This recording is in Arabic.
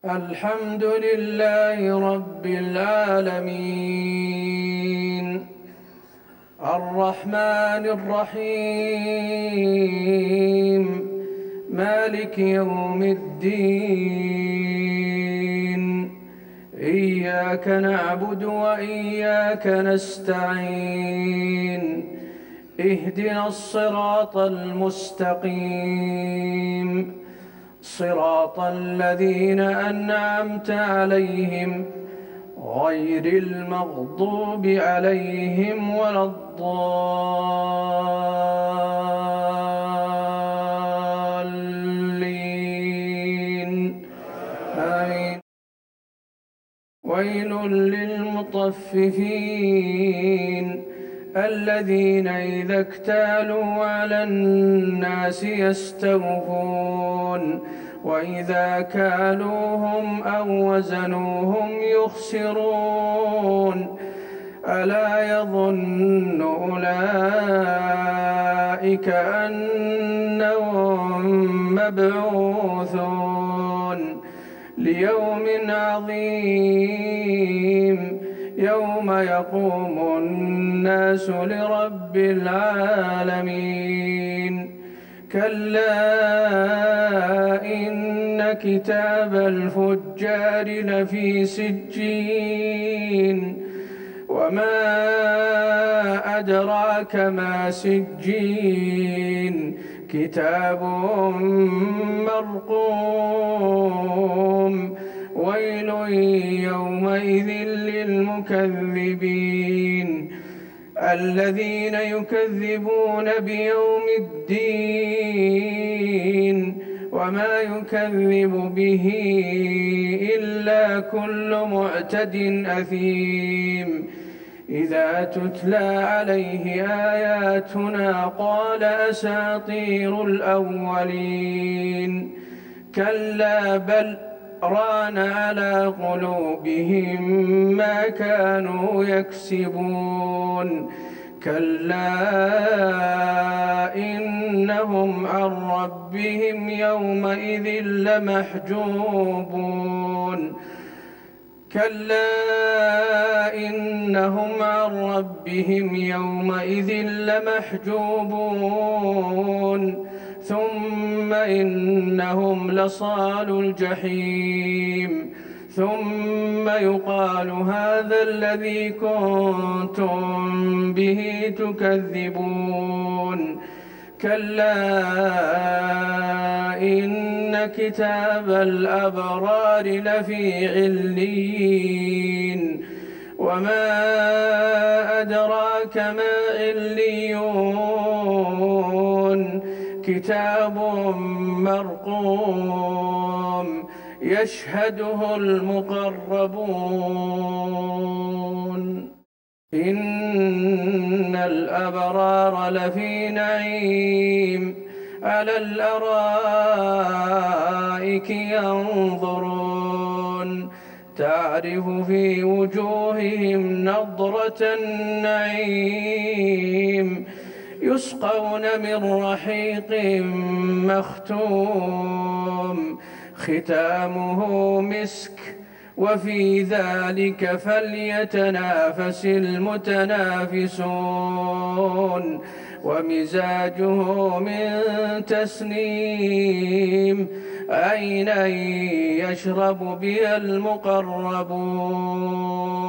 الحمد لله رب العالمين الرحمن الرحيم مالك يوم الدين إياك نعبد وإياك نستعين اهدنا الصراط المستقيم صراط الذين أنعمت عليهم غير المغضوب عليهم ولا الضالين آمين. ويل للمطففين الذين إذا اكتالوا على الناس يستوفون وإذا كالوهم أو وزنوهم يخسرون ألا يظن أولئك أنهم مبعوثون ليوم عظيم يوم يقوم الناس لرب العالمين كلا إن كتاب الفجار لفي سجين وما أدراك ما سجين كتاب مرقوم ويل يومئذ للمكذبين الذين يكذبون بيوم الدين وما يكذب به إلا كل معتد أثيم إذا تتلى عليه آياتنا قال أساطير الأولين كلا بل ران على قلوبهم ما كانوا يكسبون كلا إنهم عن ربهم يومئذ لمحجوبون كلا إنهم عن ربهم يومئذ لمحجوبون ثم إنهم لصالو الجحيم ثم يقال هذا الذي كنتم به تكذبون كلا إن كتاب الأبرار لفي عليين وما أدراك ما عليون كتاب مرقوم يشهده المقربون إن الأبرار لفي نعيم على الأرائك ينظرون تعرف في وجوههم نضرة النعيم يسقون من رحيق مختوم ختامه مسك وفي ذلك فليتنافس المتنافسون ومزاجه من تسنيم عينا يشرب بها المقربون